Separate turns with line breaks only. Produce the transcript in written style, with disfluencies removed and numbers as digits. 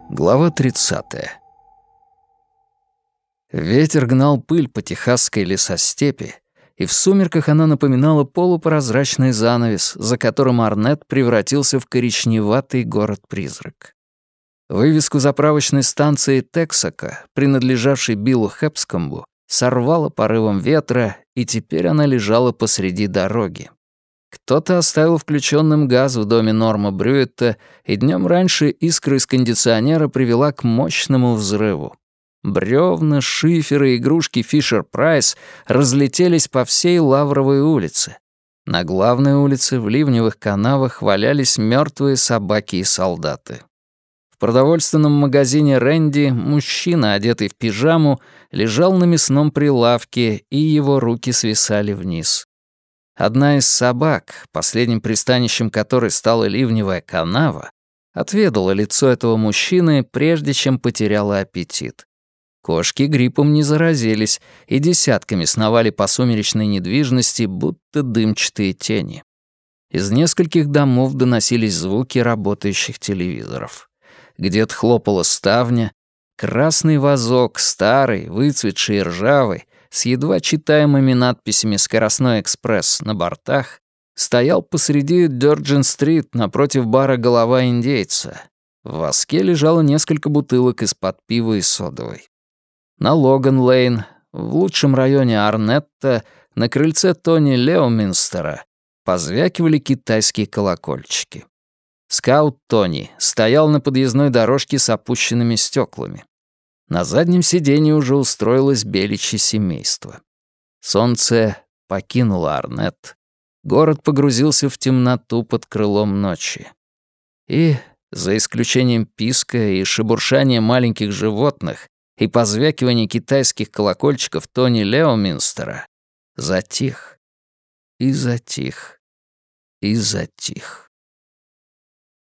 Глава 30. Ветер гнал пыль по техасской лесостепи, и в сумерках она напоминала полупрозрачный занавес, за которым Арнетт превратился в коричневатый город-призрак. Вывеску заправочной станции Тексака, принадлежавшей Биллу Хепскомбу, сорвало порывом ветра, и теперь она лежала посреди дороги. Кто-то оставил включенным газ в доме Норма Брюетта, и днем раньше искра из кондиционера привела к мощному взрыву. Бревна, шиферы и игрушки Фишер-Прайс разлетелись по всей Лавровой улице. На главной улице в ливневых канавах валялись мертвые собаки и солдаты. В продовольственном магазине Рэнди мужчина, одетый в пижаму, лежал на мясном прилавке, и его руки свисали вниз. Одна из собак, последним пристанищем которой стала ливневая канава, отведала лицо этого мужчины, прежде чем потеряла аппетит. Кошки гриппом не заразились и десятками сновали по сумеречной недвижности, будто дымчатые тени. Из нескольких домов доносились звуки работающих телевизоров. Где-то хлопала ставня, красный вазок, старый, выцветший и ржавый, с едва читаемыми надписями «Скоростной экспресс» на бортах, стоял посреди Дёрджин-стрит напротив бара «Голова индейца». В воске лежало несколько бутылок из-под пива и содовой. На Логан-Лейн, в лучшем районе Арнетта, на крыльце Тони Леоминстера, позвякивали китайские колокольчики. Скаут Тони стоял на подъездной дорожке с опущенными стеклами. На заднем сиденье уже устроилось беличье семейство. Солнце покинуло Арнетт. Город погрузился в темноту под крылом ночи. И, за исключением писка и шебуршания маленьких животных и позвякивания китайских колокольчиков Тони Леоминстера, затих. И затих. И затих.